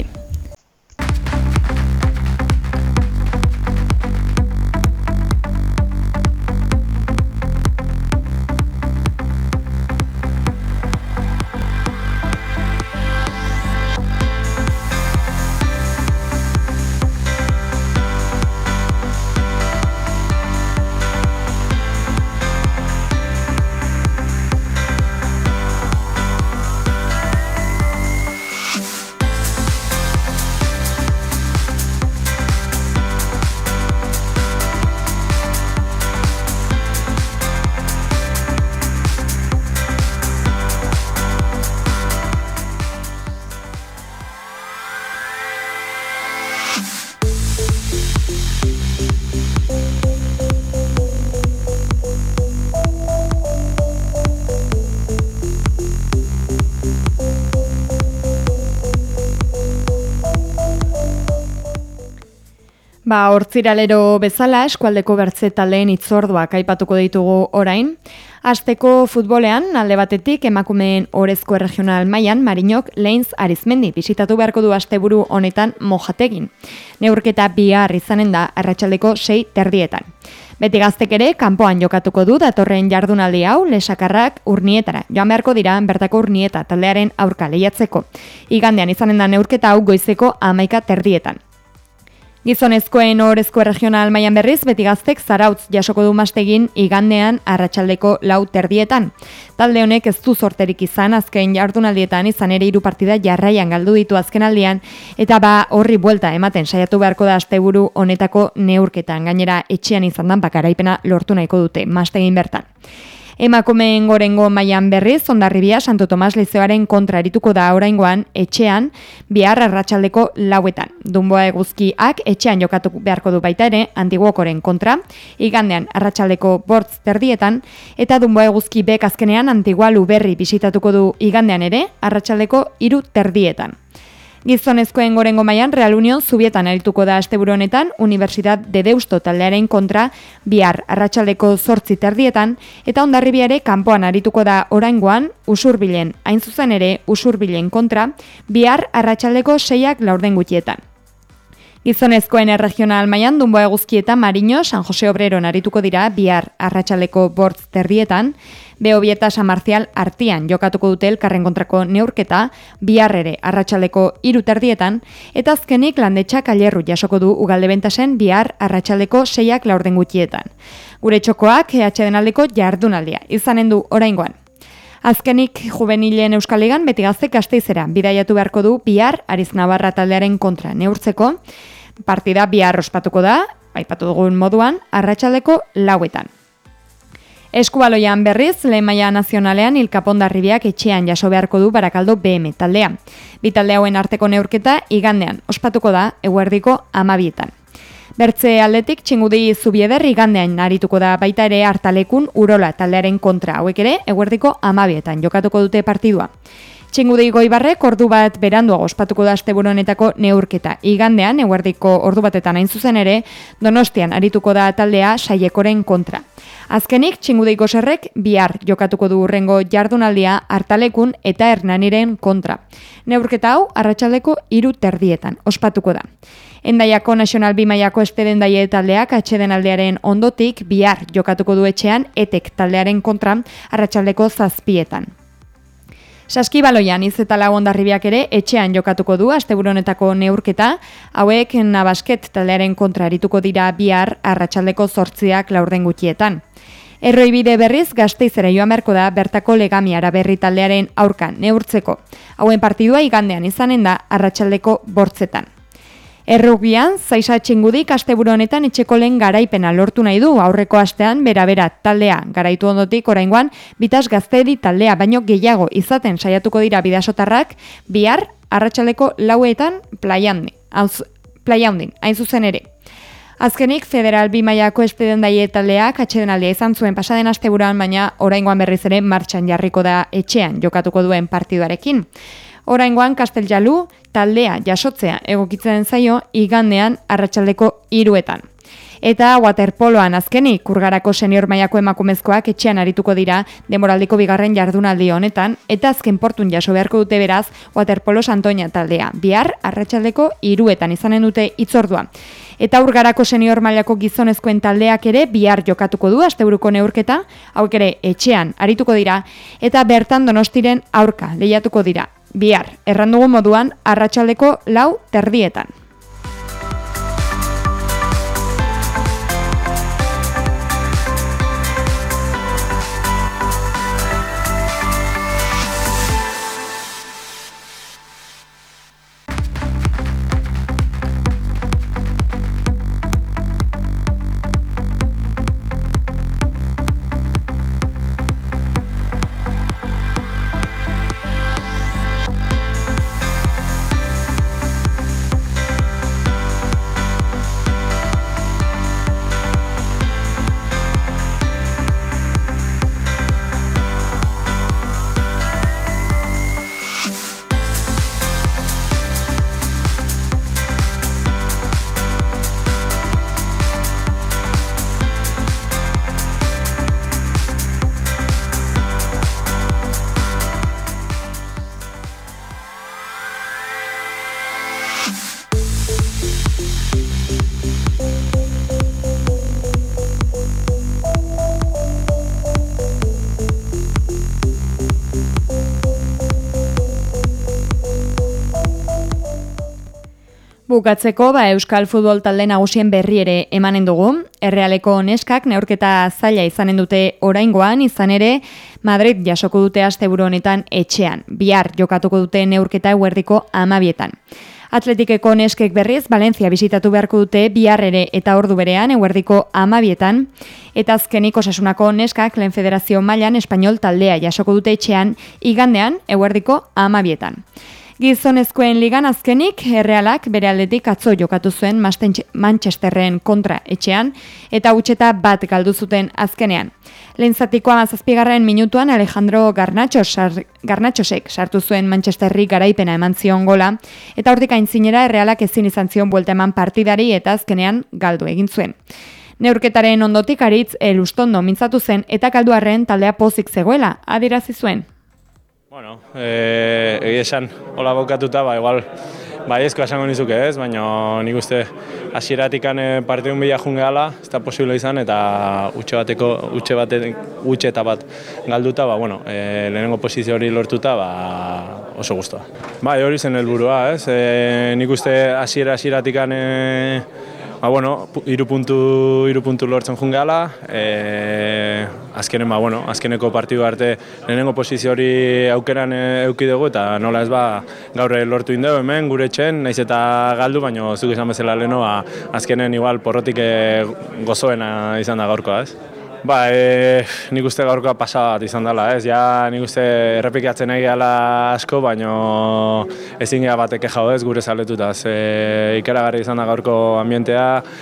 Ba, hortziralero bezala eskualdeko bertze taldeen hitzorduak aipatuko ditugu orain. Asteko futbolean, alde batetik emakumeen orezko regional mailan Marinok Leintz Arizmendi bisitatu beharko du asteburu honetan Mojategin. Neurketa bihar izanen da arratsaldeko sei terdietan. Beti Gaztek ere kanpoan jokatuko du datorren jardunaldi hau Lesakarrak Urnietara. Joan beharko dira bertako Urnieta taldearen aurka lehiatzeko. Igandean izanen da neurketa hau goizeko hamaika terdietan. Gizonezkoen orezko regional mailan berriz, Beti Gaztek Zarautz jasoko du Mastegin igandean arratsaldeko lau terdietan. Talde honek ez du zorterik izan azken jardunaldietan, izan ere hiru partida jarraian galdu ditu azkenaldian, eta ba horri buelta ematen saiatu beharko da asteburu honetako neurketan. Gainera etxean izan dan bakaraipena lortu nahiko dute Mastegin bertan. Emakumeen gorengo mailan berriz, Hondarribia Santo Tomas Lizeoaren kontra arituko da oraingoan etxean bihar arratsaldeko lauetan. Dunboa Eguzkiak etxean jokatu beharko du baita ere Antiguokoren kontra, igandean arratsaldeko bortz terdietan, eta Dunboa Eguzki bek azkenean Antigua Luberri bisitatuko du igandean ere arratsaldeko hiru terdietan. Gizonezkoen gorengo mailan Real Union Zubietan arituko da asteburu honetan Universidad de Deusto taldearen kontra bihar arratsaldeko zortzi terdietan, eta Hondarribia ere kanpoan arituko da oraingoan Usurbilen, hain zuzen ere Usurbilen kontra bihar arratsaldeko seiak laurden gutxietan. Gizonezkoen erregional mailan Dunboa Eguzki eta Mariño San Jose Obreron arituko dira bihar arratsaldeko bortz terdietan, Beobieta San Marcial artean jokatuko dute elkarren kontrako neurketa bihar ere arratsaldeko hiru terdietan, eta azkenik Landetxak Ailerru jasoko du Ugalde Bentasen bihar arratsaldeko seiak laurden gutxietan. Gure txokoak E H denaldeko jardunaldia izanen du oraingoan. Azkenik juvenilen Euskal Ligan Beti Gaztek Gasteizera bidaiatu beharko du bihar Ariznabarra taldearen kontra neurtzeko. Partida bihar ospatuko da, aipatu dugun moduan, arratsaldeko lauetan. Eskubaloian berriz, lehen maila nazionalean Ilkapondarribiak etxean jaso beharko du Barakaldo B M taldea. Bi talde hauen arteko neurketa igandean ospatuko da eguerdiko hamabietan. Bertze aldetik Txingudi Zubieder igandean arituko da baita ere Hartalekun Urola taldearen kontra, hauek ere eguerdiko hamabietan jokatuko dute partidua. Txingudi Goibarrek ordu bat beranduago ospatuko da asteburu honetako neurketa. Igandean eguerdiko ordu batetan hain zuzen ere Donostian arituko da taldea Saiekoren kontra. Azkenik Txingudi Goserrek bihar jokatuko du hurrengo jardunaldia Hartalekun eta Hernaniren kontra. Neurketa hau arratsaldeko hiru terdietan ospatuko da. Endaiako Nacional bi mailako Estedendaie taldeak atsedenaldiaren ondotik bihar jokatuko du etxean Etek taldearen kontra arratsaldeko zazpietan. Saskibaloian Izetala Hondarribiak ere etxean jokatuko du asteburu honetako neurketa, hauek Nabasket taldearen kontra arituko dira bihar arratsaldeko zortziak laurden gutxietan. Erroibide berriz Gasteizera joan beharko da bertako Legamiara berri taldearen aurka neurtzeko. Hauen partidua igandean izanen da arratsaldeko bortzetan. Errugian, Zaisa Txingudik asteburu honetan etxeko lehen garaipena lortu nahi du aurreko astean bera-bera taldea. Garaitu ondotik oraingoan Bitas Gaztedi taldea baino gehiago izaten saiatuko dira bidasotarrak bihar arratsaldeko lauetan plaiaundin, hain zuzen ere. Azkenik, Federal bi mailako Estedendaie taldeak atsedenaldia izan zuen pasaden asteburuan, baina oraingoan berriz ere martxan jarriko da etxean jokatuko duen partiduarekin. Oraingoan Kasteljalu taldea jasotzea egokitzen zaio igandean arratsaldeko hiruetan. Eta waterpoloan azkenik Kurgarako senior mailako emakumezkoak etxean arituko dira denboraldiko bigarren jardunaldi honetan, eta azken portun jaso beharko dute beraz waterpolo Santoña taldea. Bihar arratsaldeko hiruetan izanen dute hitzordua. Eta Urgarako senior mailako gizonezkoen taldeak ere bihar jokatuko du asteburuko neurketa, hauek ere etxean arituko dira, eta bertan Donostiren aurka lehiatuko dira. Bihar, errandugu moduan, arratsaldeko lau terdietan. Bukatzeko, ba, Euskal Futbol talde nagusien berri ere emanen dugu. Errealeko neskak neurketa zaila izanen dute oraingoan, izan ere Madrid jasoko dute asteburu honetan etxean. Bihar jokatuko dute neurketa eguerdiko amabietan. Atletikeko neskek berriz, Valencia bisitatu beharko dute bihar ere eta ordu berean eguerdiko amabietan. Eta azkenik Osasunako neskak lehen federazio mailan Espainol taldea jasoko dute etxean igandean eguerdiko amabietan. Gizonezkoen ligan azkenik, Errealak bere aldetik atzo jokatu zuen Manchesterren kontra etxean, eta hutseta bat galdu zuten azkenean. Lehen zatiko hamazazpigarren minutuan Alejandro Garnachos, sar, Garnachosek sartu zuen Manchesterri garaipena eman zion gola, eta hortik aintzinera Errealak ezin izan zion buelta eman partidari eta azkenean galdu egin zuen. Neurketaren ondotik Aritz Elustondo mintzatu zen eta kalduarren taldea pozik zegoela, adierazi zuen. Bueno, eh, egia esan, hola bokatuta, ba, igual, baiezko esango nizuke ez, baina nik uste hasieratik partidun bila jungeala, ez da posible izan, eta utxe bateko, utxe bate, utxe eta bat galduta, ba, bueno, e, lehenengo posizio hori lortuta, ba, oso guztua. Bai, hori zen helburua, ez, e, nik uste hasiera hasieratik e, ba, bueno, hiru puntu, hiru puntu lortzen jungeala, e, azkenen, ba, bueno, azkeneko partidu arte lehenengo posizio hori aukeran eduki dugu eta nola ez ba gaur lortu indegu hemen gure etxen, naiz eta galdu, baina zuk izan bezala leheno, ba, azkenen igual porrotik gozoena izan da gaurkoa, ez? Ba, e, nik uste gaurkoa pasa bat izan dela, ez? Ja, nik uste errepikatzen nahi gehala asko, baina ezin geha batek ejau ez gure zaletutaz. E, ikaragarri izan da gaurko ambientea,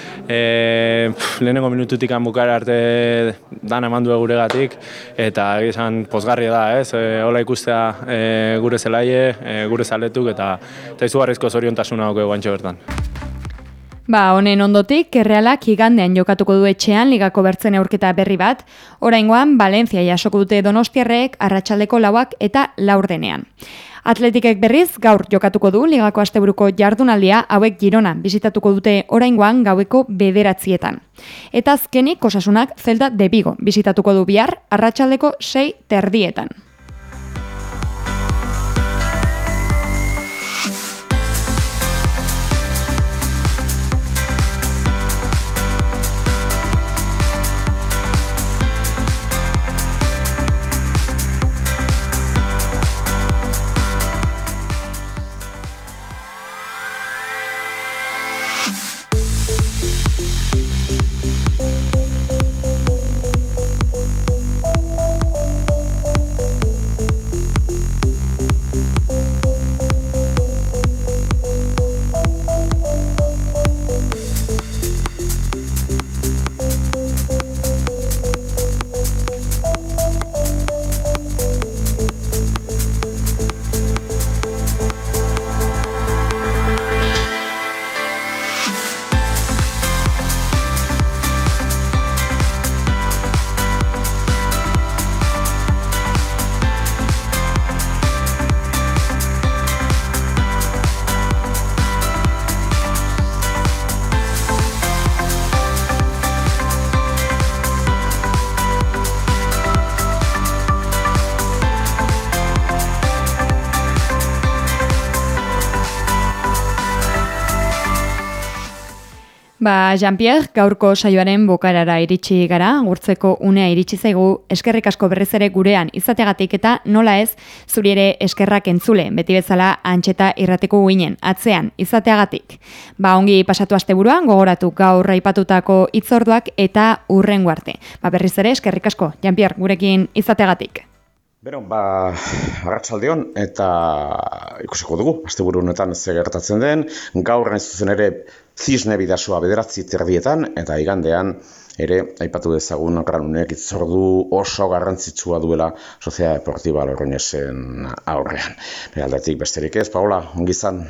e, pff, lehenengo minututik bukara arte dan eman du guregatik, eta egizan pozgarria da, ez? E, hola ikustea e, gure zelaie, e, gure zaletuk, eta, eta izugarrizko zoriontasuna dauke guantxo bertan. Ba, honen ondotik, Errealak igandean jokatuko du etxean ligako bertzen neurketa berri bat, oraingoan Valencia jasoko dute Donostiarrek arratsaldeko lauak eta laurdenean. Atletikek berriz gaur jokatuko du ligako asteburuko jardunaldia, hauek Girona bisitatuko dute oraingoan gaueko bederatzietan. Eta azkenik Osasunak Celta de Vigo bisitatuko du bihar arratsaldeko sei terdietan. Ba, Jean-Pierre, gaurko saioaren bukarara iritsi gara, gurtzeko unea iritsi zaigu, eskerrik asko berriz ere gurean izategatik eta nola ez, zuri ere eskerrak entzule, beti bezala Antxeta irratiko guinen, atzean, izateagatik. Ba, ongi pasatu asteburua, gogoratu gaur aipatutako hitzorduak eta hurrengo arte. Ba, berriz ere eskerrik asko, Jean-Pierre, gurekin izateagatik. Bero, ba, arratsaldeon eta ikusiko dugu, asteburu honetan ze gertatzen den, gaur nahi zuzen ere Zisne Bidasoa bederatzi terdietan, eta igandean ere aipatu dezagun granunek itzordu oso garrantzitsua duela Sociedad Deportiva Logroñesen aurrean. Bere aldetik besterik ez, Paola, ongi izan.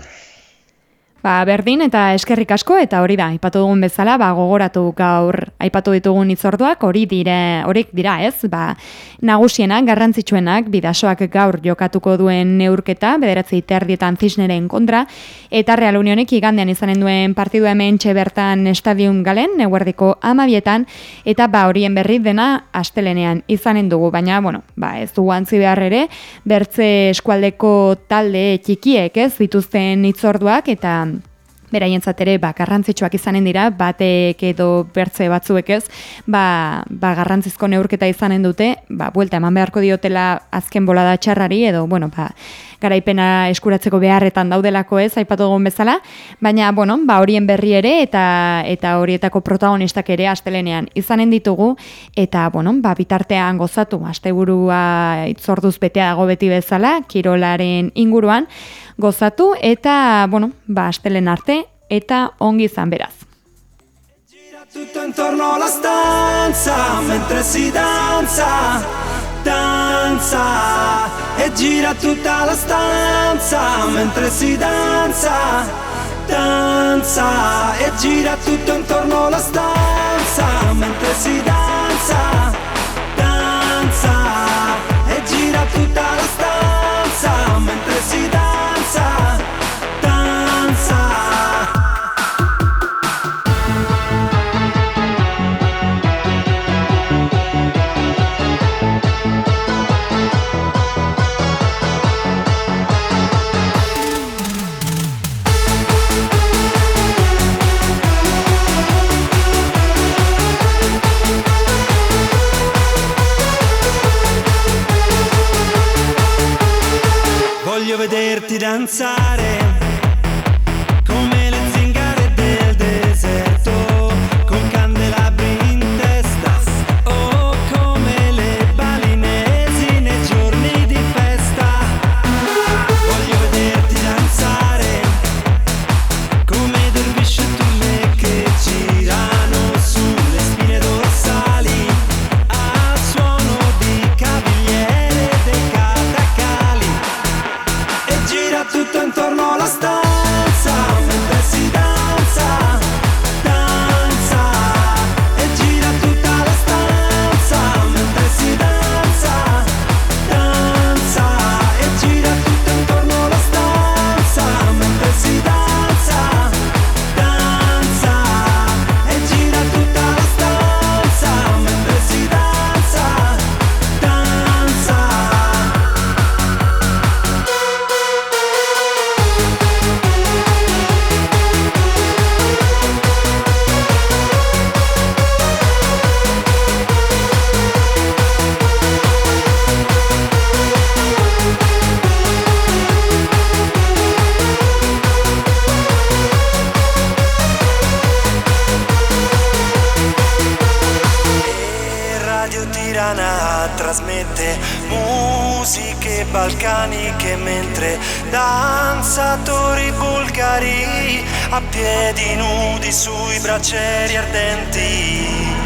Ba, berdin eta eskerrik asko eta hori da, aipatu dugun bezala, ba, gogoratu gaur aipatu ditugun hitzorduak, hori dire, horik dira ez, ba, nagusienak, garrantzitsuenak, Bidasoak gaur jokatuko duen neurketa, bederatzi terdietan Zisneren kontra, eta Real Unionek igandean izanen duen partidu hemen bertan Stadium Galen, eguerdiko amabietan, eta ba, horien berri dena astelenean izanen dugu, baina, bueno, ba, ez dugu antzi behar ere, bertze eskualdeko talde txikiek ez, dituzten hitzorduak, eta beraientzat ere ba, garrantzitsuak izanen dira, batek edo bertze batzuek ez, ba, ba garrantzizko neurketa izanen dute, ba, buelta eman beharko diotela azken bolada txarrari, edo, bueno, ba, garaipena eskuratzeko beharretan daudelako ez, aipatu dugun bezala, baina, bueno, ba, horien berri ere, eta eta horietako protagonistak ere astelenean izanen ditugu, eta, bueno, ba, bitartean gozatu, asteburua itzorduz betea dago beti bezala, kirolaren inguruan, gozatu, eta, bueno, ba, astelen arte, eta ongi izan beraz. Tutto intorno alla stanza, mentre si danza, danza, e gira tutta la stanza, mentre si danza, danza, e gira tutto intorno alla stanza, mentre si danza, danza, e gira tutta la stanza, mentre si danza, danza. Voglio vederti danzare come le zingare del deserto, con candelabri in testa, o come le balinesi nei giorni di festa. Voglio vederti danzare come dervisci e turme che girano sulle spine dorsali al suono di cavigliere dei catacali. Gira tutto intorno alla stanza, mentre si danza, danza, e gira tutta la stanza, mentre si danza, danza, e gira tutto intorno alla stanza, mentre si danza, danza, e gira tutta la stanza, mentre si danza, danza. Radio Tirana trasmette musiche balcaniche mentre danzatori bulgari a piedi nudi sui braccieri ardenti.